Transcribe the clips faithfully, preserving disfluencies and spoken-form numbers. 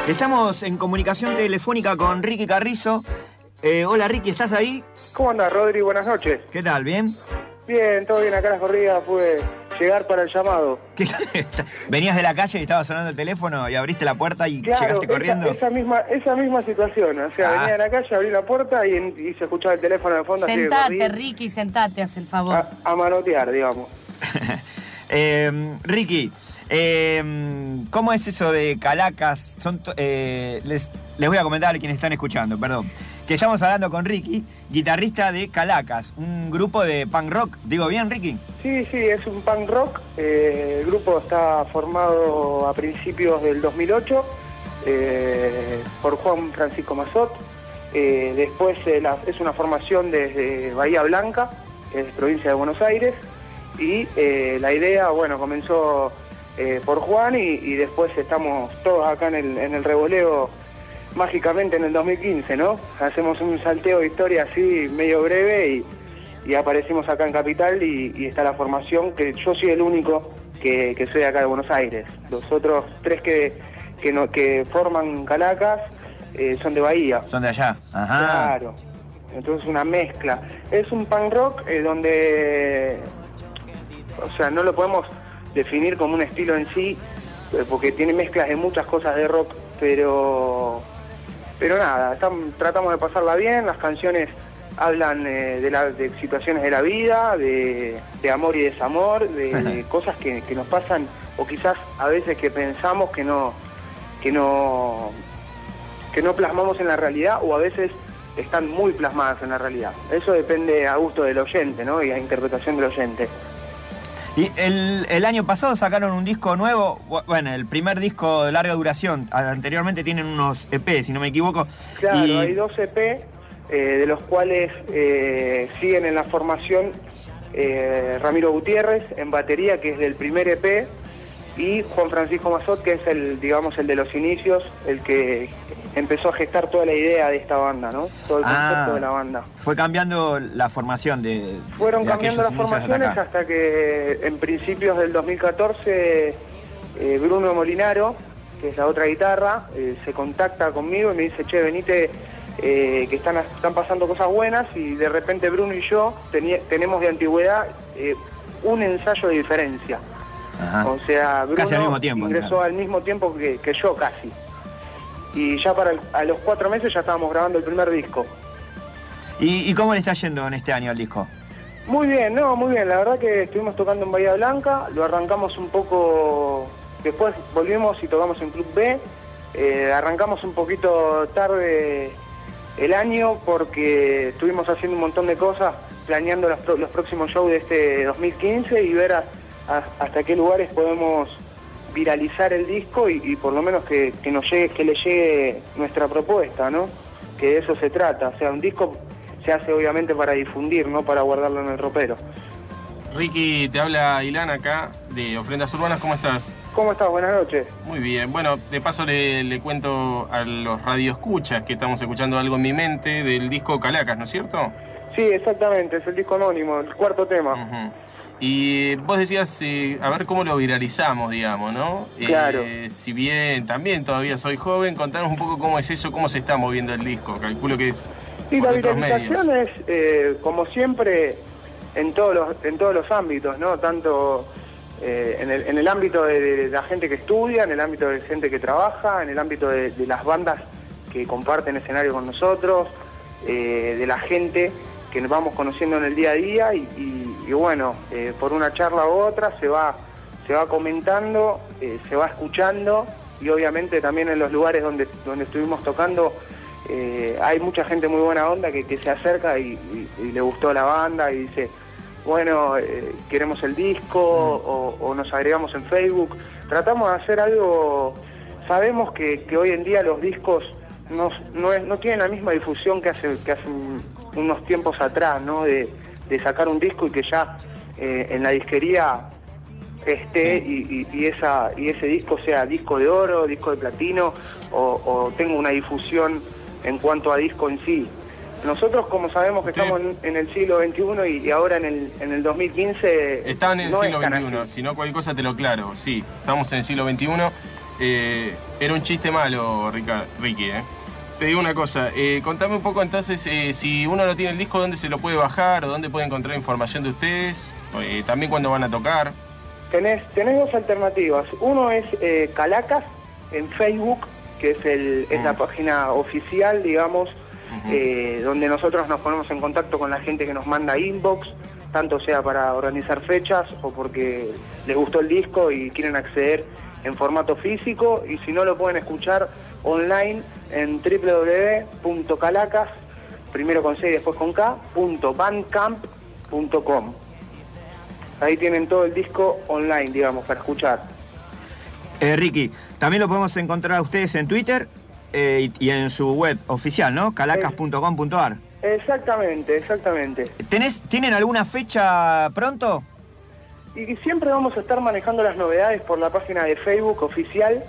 Estamos en comunicación telefónica con Ricky Carrizo. Eh, hola Ricky, ¿estás ahí? ¿Cómo andás, Rodri? Buenas noches. ¿Qué tal? ¿Bien? Bien, todo bien. Acá las corridas pude llegar para el llamado. ¿Qué? ¿Venías de la calle y estaba sonando el teléfono y abriste la puerta y claro, llegaste corriendo? Esa, esa, misma, esa misma situación. O sea, ah. venía de la calle, abrí la puerta y, y se escuchaba el teléfono de fondo. Sentate, así Ricky, sentate, haz el favor. A, a manotear, digamos. eh, Ricky, eh, ¿cómo es eso de Calacas? Son, eh, les, les voy a comentar a quienes están escuchando, perdón. Que estamos hablando con Ricky, guitarrista de Calacas, un grupo de punk rock. ¿Digo bien, Ricky? Sí, sí, es un punk rock. Eh, el grupo está formado a principios del dos mil ocho eh, por Juan Francisco Mazot. Eh, después eh, la, es una formación desde Bahía Blanca, es provincia de Buenos Aires. Y eh, la idea, bueno, comenzó eh, por Juan y, y después estamos todos acá en el, en el revoleo mágicamente en el dos mil quince, ¿no? Hacemos un salteo de historia así medio breve y, y aparecimos acá en Capital y, y está la formación, que yo soy el único que, que soy acá de Buenos Aires. Los otros tres que, que, no, que forman Calacas eh, son de Bahía. Son de allá, ajá. Claro, entonces una mezcla. Es un punk rock eh, donde, o sea, no lo podemos definir como un estilo en sí, eh, porque tiene mezclas de muchas cosas de rock, pero... Pero nada, estamos, tratamos de pasarla bien, las canciones hablan eh, de, la, de situaciones de la vida, de, de amor y desamor, de, de cosas que, que nos pasan, o quizás a veces que pensamos que no, que no, que no plasmamos en la realidad, o a veces están muy plasmadas en la realidad. Eso depende a gusto del oyente, ¿no? Y a interpretación del oyente. Y el, el año pasado sacaron un disco nuevo, bueno, el primer disco de larga duración. Anteriormente tienen unos E P, si no me equivoco. Claro, y... hay dos E P, eh, de los cuales eh, siguen en la formación eh, Ramiro Gutiérrez en batería, que es del primer E P, y Juan Francisco Mazot, que es el, digamos, el de los inicios, el que empezó a gestar toda la idea de esta banda, ¿no? Todo el concepto ah, de la banda. Fue cambiando la formación de... Fueron de cambiando las formaciones hasta, hasta que en principios del dos mil catorce eh, Bruno Molinaro, que es la otra guitarra, eh, se contacta conmigo y me dice, che, venite, eh, que están, están pasando cosas buenas, y de repente Bruno y yo tení, tenemos de antigüedad eh, un ensayo de diferencia. Ajá. O sea, Bruno casi al mismo tiempo, ingresó claro. al mismo tiempo que, que yo casi. Y ya para el, a los cuatro meses ya estábamos grabando el primer disco. ¿Y, ¿Y cómo le está yendo en este año al disco? Muy bien, no, muy bien. La verdad que estuvimos tocando en Bahía Blanca, lo arrancamos un poco, después volvimos y tocamos en Club B. Eh, arrancamos un poquito tarde el año porque estuvimos haciendo un montón de cosas, planeando los, los próximos shows de este dos mil quince y ver a, a, hasta qué lugares podemos viralizar el disco y, y por lo menos que, que nos llegue, que le llegue nuestra propuesta, ¿no? Que de eso se trata. O sea, un disco se hace obviamente para difundir, no para guardarlo en el ropero. Ricky, te habla Ilan acá de Ofrendas Urbanas, ¿cómo estás? ¿Cómo estás? Buenas noches. Muy bien, bueno, de paso le, le cuento a los radioescuchas que estamos escuchando Algo en mi mente del disco Calacas, ¿no es cierto? Sí, exactamente, es el disco anónimo, el cuarto tema. Uh-huh. Y vos decías, eh, a ver cómo lo viralizamos, digamos, ¿no? Claro. Eh, si bien también todavía soy joven, contanos un poco cómo es eso, cómo se está moviendo el disco. Calculo que es sí, por la otros viralización medios. es, eh, como siempre, en todos los, en todos los ámbitos, ¿no? Tanto eh, en, el, en el ámbito de, de la gente que estudia, en el ámbito de gente que trabaja, en el ámbito de, de las bandas que comparten escenario con nosotros, eh, de la gente que nos vamos conociendo en el día a día y, y, y bueno, eh, por una charla u otra se va, se va comentando, eh, se va escuchando y obviamente también en los lugares donde, donde estuvimos tocando eh, hay mucha gente muy buena onda que, que se acerca y, y, y le gustó la banda y dice, bueno, eh, queremos el disco o, o nos agregamos en Facebook. Tratamos de hacer algo, sabemos que, que hoy en día los discos no, no, es, no tienen la misma difusión que hace, que hace unos tiempos atrás, ¿no? De, de sacar un disco y que ya eh, en la disquería esté y, y, y, esa, y ese disco sea disco de oro, disco de platino o, o tenga una difusión en cuanto a disco en sí. Nosotros, como sabemos que sí. estamos en, en el siglo veintiuno y, y ahora en el, en el dos mil quince... Están en el no siglo veintiuno, si no cualquier cosa te lo aclaro, sí, estamos en el siglo veintiuno. Eh, era un chiste malo, Rica, Ricky, ¿eh? Te digo una cosa, eh, contame un poco entonces, eh, si uno no tiene el disco, ¿dónde se lo puede bajar o dónde puede encontrar información de ustedes? Eh, también cuándo van a tocar. Tenés, tenés dos alternativas. Uno es eh, Calacas en Facebook, que es, el, es mm. la página oficial, digamos, uh-huh. eh, donde nosotros nos ponemos en contacto con la gente que nos manda inbox, tanto sea para organizar fechas o porque les gustó el disco y quieren acceder en formato físico, y si no lo pueden escuchar online en w w w punto calacas, primero con C y después con K, punto bandcamp punto com. Ahí tienen todo el disco online, digamos, para escuchar. Eh, Ricky, también lo podemos encontrar a ustedes en Twitter eh, y, y en su web oficial, ¿no? calacas punto com punto a r. Exactamente, exactamente. ¿Tenés, ¿Tienen alguna fecha pronto? Y siempre vamos a estar manejando las novedades por la página de Facebook oficial,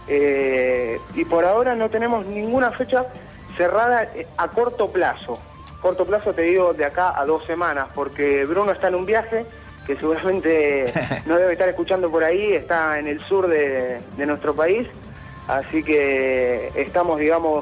eh, y por ahora no tenemos ninguna fecha cerrada a corto plazo. Corto plazo te digo de acá a dos semanas, porque Bruno está en un viaje que seguramente no debe estar escuchando por ahí, está en el sur de, de nuestro país, así que estamos, digamos,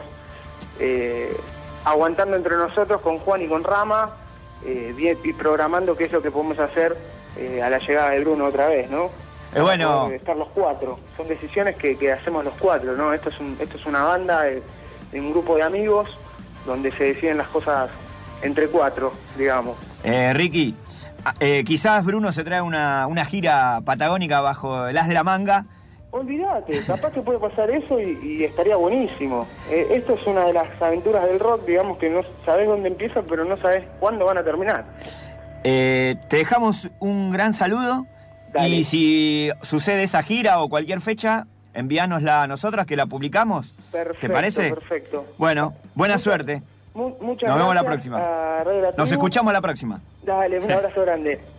eh, aguantando entre nosotros con Juan y con Rama, eh, bien, y programando qué es lo que podemos hacer eh, a la llegada de Bruno otra vez, ¿no? Es bueno estar los cuatro, son decisiones que, que hacemos los cuatro, ¿no? Esto es un, esto es una banda de, de un grupo de amigos donde se deciden las cosas entre cuatro, digamos. Eh, Ricky, eh, quizás Bruno se trae una, una gira patagónica bajo el as de la manga. Olvídate, capaz que puede pasar eso y, y estaría buenísimo. Eh, esto es una de las aventuras del rock, digamos, que no sabés dónde empieza, pero no sabés cuándo van a terminar. Eh, te dejamos un gran saludo. Dale. Y si sucede esa gira o cualquier fecha, envíanosla a nosotras que la publicamos. Perfecto, ¿te parece? Perfecto. Bueno, buena Mucha, suerte. Mu muchas Nos vemos gracias la próxima. a Radio La Nos escuchamos la próxima. Dale, un abrazo grande.